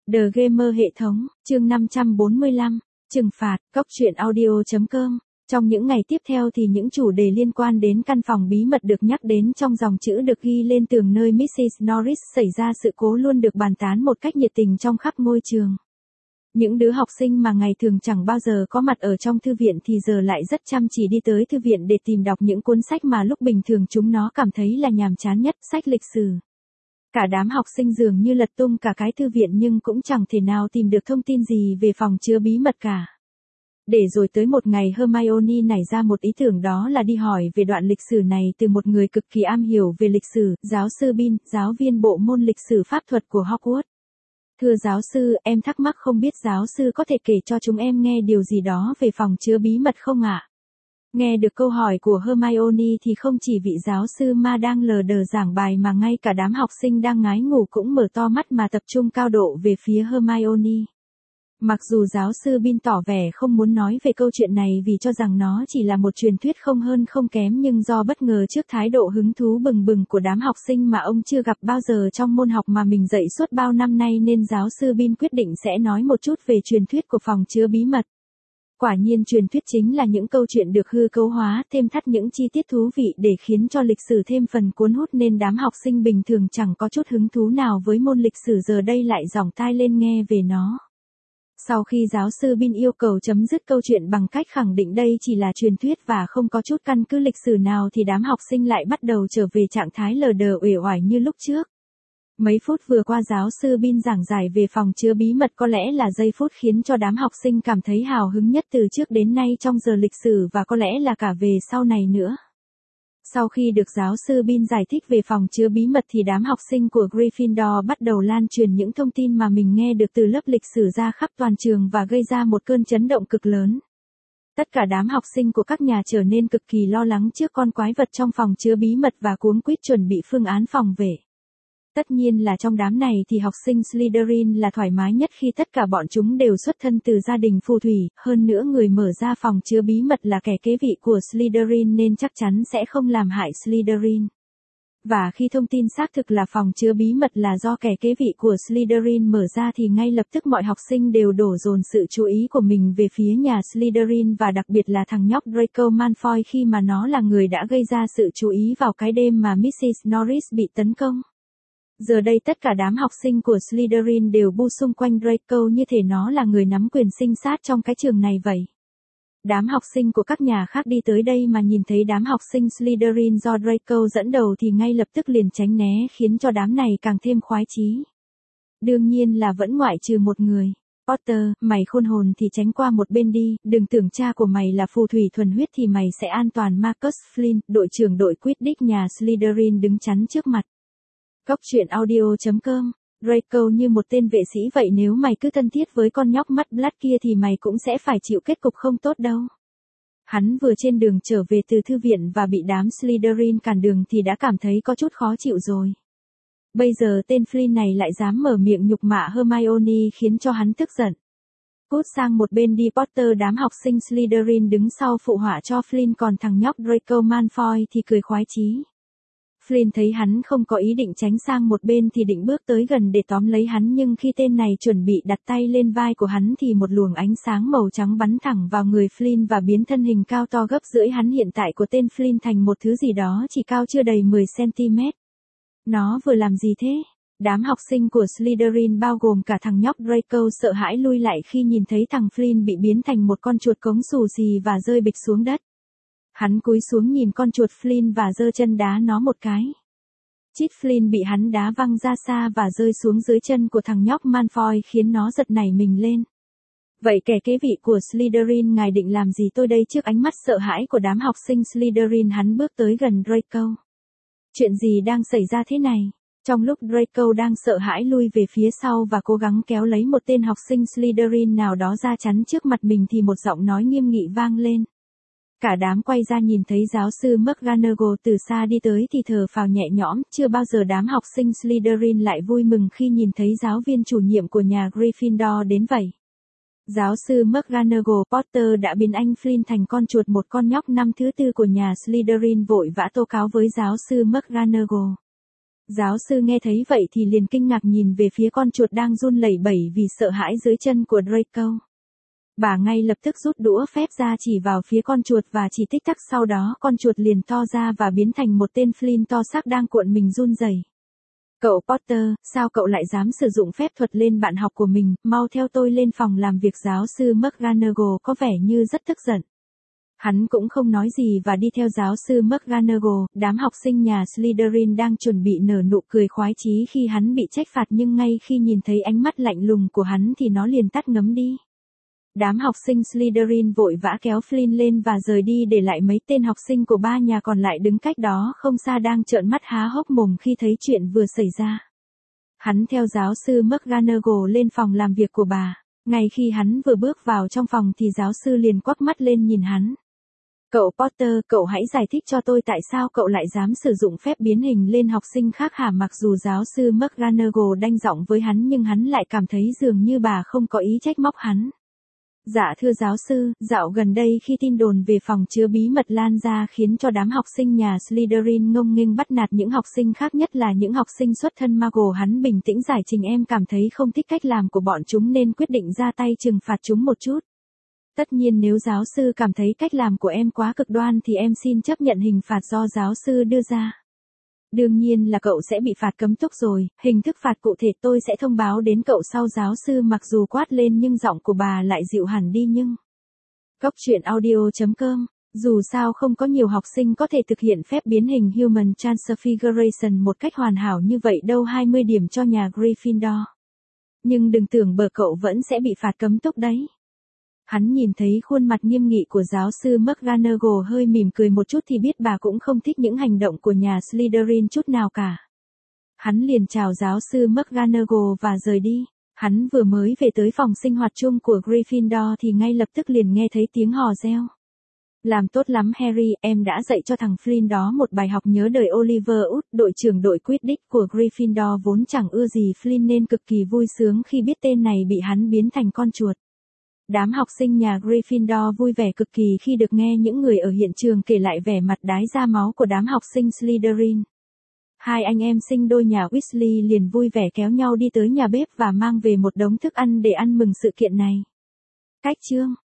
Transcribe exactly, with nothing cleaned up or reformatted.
The Gamer hệ thống, chương năm trăm bốn mươi lăm, trừng phạt, cóc truyện audio.com. Trong những ngày tiếp theo thì những chủ đề liên quan đến căn phòng bí mật được nhắc đến trong dòng chữ được ghi lên tường nơi mít xít Norris xảy ra sự cố luôn được bàn tán một cách nhiệt tình trong khắp ngôi trường. Những đứa học sinh mà ngày thường chẳng bao giờ có mặt ở trong thư viện thì giờ lại rất chăm chỉ đi tới thư viện để tìm đọc những cuốn sách mà lúc bình thường chúng nó cảm thấy là nhàm chán nhất, sách lịch sử. Cả đám học sinh dường như lật tung cả cái thư viện nhưng cũng chẳng thể nào tìm được thông tin gì về phòng chứa bí mật cả. Để rồi tới một ngày Hermione nảy ra một ý tưởng, đó là đi hỏi về đoạn lịch sử này từ một người cực kỳ am hiểu về lịch sử, giáo sư Bin, giáo viên bộ môn lịch sử pháp thuật của Hogwarts. Thưa giáo sư, em thắc mắc không biết giáo sư có thể kể cho chúng em nghe điều gì đó về phòng chứa bí mật không ạ? Nghe được câu hỏi của Hermione thì không chỉ vị giáo sư ma đang lờ đờ giảng bài mà ngay cả đám học sinh đang ngái ngủ cũng mở to mắt mà tập trung cao độ về phía Hermione. Mặc dù giáo sư Bin tỏ vẻ không muốn nói về câu chuyện này vì cho rằng nó chỉ là một truyền thuyết không hơn không kém, nhưng do bất ngờ trước thái độ hứng thú bừng bừng của đám học sinh mà ông chưa gặp bao giờ trong môn học mà mình dạy suốt bao năm nay nên giáo sư Bin quyết định sẽ nói một chút về truyền thuyết của phòng chứa bí mật. Quả nhiên truyền thuyết chính là những câu chuyện được hư cấu hóa, thêm thắt những chi tiết thú vị để khiến cho lịch sử thêm phần cuốn hút, nên đám học sinh bình thường chẳng có chút hứng thú nào với môn lịch sử giờ đây lại dòng tai lên nghe về nó. Sau khi giáo sư Bin yêu cầu chấm dứt câu chuyện bằng cách khẳng định đây chỉ là truyền thuyết và không có chút căn cứ lịch sử nào thì đám học sinh lại bắt đầu trở về trạng thái lờ đờ uể oải như lúc trước. Mấy phút vừa qua giáo sư Bin giảng giải về phòng chứa bí mật có lẽ là giây phút khiến cho đám học sinh cảm thấy hào hứng nhất từ trước đến nay trong giờ lịch sử và có lẽ là cả về sau này nữa. Sau khi được giáo sư Bin giải thích về phòng chứa bí mật thì đám học sinh của Gryffindor bắt đầu lan truyền những thông tin mà mình nghe được từ lớp lịch sử ra khắp toàn trường và gây ra một cơn chấn động cực lớn. Tất cả đám học sinh của các nhà trở nên cực kỳ lo lắng trước con quái vật trong phòng chứa bí mật và cuống quýt chuẩn bị phương án phòng vệ. Tất nhiên là trong đám này thì học sinh Slytherin là thoải mái nhất khi tất cả bọn chúng đều xuất thân từ gia đình phù thủy, hơn nữa người mở ra phòng chứa bí mật là kẻ kế vị của Slytherin nên chắc chắn sẽ không làm hại Slytherin. Và khi thông tin xác thực là phòng chứa bí mật là do kẻ kế vị của Slytherin mở ra thì ngay lập tức mọi học sinh đều đổ dồn sự chú ý của mình về phía nhà Slytherin và đặc biệt là thằng nhóc Draco Malfoy khi mà nó là người đã gây ra sự chú ý vào cái đêm mà mít xít Norris bị tấn công. Giờ đây tất cả đám học sinh của Slytherin đều bu xung quanh Draco như thể nó là người nắm quyền sinh sát trong cái trường này vậy. Đám học sinh của các nhà khác đi tới đây mà nhìn thấy đám học sinh Slytherin do Draco dẫn đầu thì ngay lập tức liền tránh né, khiến cho đám này càng thêm khoái chí. Đương nhiên là vẫn ngoại trừ một người. Potter, mày khôn hồn thì tránh qua một bên đi, đừng tưởng cha của mày là phù thủy thuần huyết thì mày sẽ an toàn. Marcus Flynn, đội trưởng đội Quidditch nhà Slytherin đứng chắn trước mặt. Cóc truyện audio.com. Draco như một tên vệ sĩ vậy, nếu mày cứ thân thiết với con nhóc mắt Blood kia thì mày cũng sẽ phải chịu kết cục không tốt đâu. Hắn vừa trên đường trở về từ thư viện và bị đám Slytherin cản đường thì đã cảm thấy có chút khó chịu rồi. Bây giờ tên Flynn này lại dám mở miệng nhục mạ Hermione khiến cho hắn tức giận. Cút sang một bên đi Potter. Đám học sinh Slytherin đứng sau phụ họa cho Flynn, còn thằng nhóc Draco Malfoy thì cười khoái chí. Flynn thấy hắn không có ý định tránh sang một bên thì định bước tới gần để tóm lấy hắn, nhưng khi tên này chuẩn bị đặt tay lên vai của hắn thì một luồng ánh sáng màu trắng bắn thẳng vào người Flynn và biến thân hình cao to gấp rưỡi hắn hiện tại của tên Flynn thành một thứ gì đó chỉ cao chưa đầy mười xăng-ti-mét. Nó vừa làm gì thế? Đám học sinh của Slytherin bao gồm cả thằng nhóc Draco sợ hãi lui lại khi nhìn thấy thằng Flynn bị biến thành một con chuột cống xù xì và rơi bịch xuống đất. Hắn cúi xuống nhìn con chuột Flynn và giơ chân đá nó một cái. Chít, Flynn bị hắn đá văng ra xa và rơi xuống dưới chân của thằng nhóc Malfoy khiến nó giật nảy mình lên. Vậy kẻ kế vị của Slytherin, ngài định làm gì tôi đây? Trước ánh mắt sợ hãi của đám học sinh Slytherin, hắn bước tới gần Draco. Chuyện gì đang xảy ra thế này? Trong lúc Draco đang sợ hãi lui về phía sau và cố gắng kéo lấy một tên học sinh Slytherin nào đó ra chắn trước mặt mình thì một giọng nói nghiêm nghị vang lên. Cả đám quay ra nhìn thấy giáo sư McGonagall từ xa đi tới thì thở phào nhẹ nhõm, chưa bao giờ đám học sinh Slytherin lại vui mừng khi nhìn thấy giáo viên chủ nhiệm của nhà Gryffindor đến vậy. Giáo sư McGonagall, Potter đã biến anh Flynn thành con chuột. Một con nhóc năm thứ tư của nhà Slytherin vội vã tố cáo với giáo sư McGonagall. Giáo sư nghe thấy vậy thì liền kinh ngạc nhìn về phía con chuột đang run lẩy bẩy vì sợ hãi dưới chân của Draco. Bà ngay lập tức rút đũa phép ra chỉ vào phía con chuột và chỉ tích tắc sau đó con chuột liền to ra và biến thành một tên Flynn to xác đang cuộn mình run rẩy. Cậu Potter, sao cậu lại dám sử dụng phép thuật lên bạn học của mình, mau theo tôi lên phòng làm việc. Giáo sư McGonagall có vẻ như rất tức giận. Hắn cũng không nói gì và đi theo giáo sư McGonagall. Đám học sinh nhà Slytherin đang chuẩn bị nở nụ cười khoái chí khi hắn bị trách phạt, nhưng ngay khi nhìn thấy ánh mắt lạnh lùng của hắn thì nó liền tắt ngấm đi. Đám học sinh Slytherin vội vã kéo Flynn lên và rời đi, để lại mấy tên học sinh của ba nhà còn lại đứng cách đó không xa đang trợn mắt há hốc mồm khi thấy chuyện vừa xảy ra. Hắn theo giáo sư McGonagall lên phòng làm việc của bà. Ngay khi hắn vừa bước vào trong phòng thì giáo sư liền quắc mắt lên nhìn hắn. Cậu Potter, cậu hãy giải thích cho tôi tại sao cậu lại dám sử dụng phép biến hình lên học sinh khác hả? Mặc dù giáo sư McGonagall đanh giọng với hắn nhưng hắn lại cảm thấy dường như bà không có ý trách móc hắn. Dạ thưa giáo sư, dạo gần đây khi tin đồn về phòng chứa bí mật lan ra khiến cho đám học sinh nhà Slytherin ngông nghênh bắt nạt những học sinh khác, nhất là những học sinh xuất thân Muggle. Hắn bình tĩnh giải trình, em cảm thấy không thích cách làm của bọn chúng nên quyết định ra tay trừng phạt chúng một chút. Tất nhiên nếu giáo sư cảm thấy cách làm của em quá cực đoan thì em xin chấp nhận hình phạt do giáo sư đưa ra. Đương nhiên là cậu sẽ bị phạt cấm túc rồi, hình thức phạt cụ thể tôi sẽ thông báo đến cậu sau. Giáo sư mặc dù quát lên nhưng giọng của bà lại dịu hẳn đi. Nhưng Cốc truyện audio chấm com, dù sao không có nhiều học sinh có thể thực hiện phép biến hình Human Transfiguration một cách hoàn hảo như vậy đâu. hai mươi điểm cho nhà Gryffindor. Nhưng đừng tưởng bờ cậu vẫn sẽ bị phạt cấm túc đấy. Hắn nhìn thấy khuôn mặt nghiêm nghị của giáo sư McGonagall hơi mỉm cười một chút thì biết bà cũng không thích những hành động của nhà Slytherin chút nào cả. Hắn liền chào giáo sư McGonagall và rời đi. Hắn vừa mới về tới phòng sinh hoạt chung của Gryffindor thì ngay lập tức liền nghe thấy tiếng hò reo. Làm tốt lắm Harry, em đã dạy cho thằng Flynn đó một bài học nhớ đời. Oliver Wood, đội trưởng đội Quidditch của Gryffindor vốn chẳng ưa gì Flynn nên cực kỳ vui sướng khi biết tên này bị hắn biến thành con chuột. Đám học sinh nhà Gryffindor vui vẻ cực kỳ khi được nghe những người ở hiện trường kể lại vẻ mặt đái ra máu của đám học sinh Slytherin. Hai anh em sinh đôi nhà Weasley liền vui vẻ kéo nhau đi tới nhà bếp và mang về một đống thức ăn để ăn mừng sự kiện này. Cách chương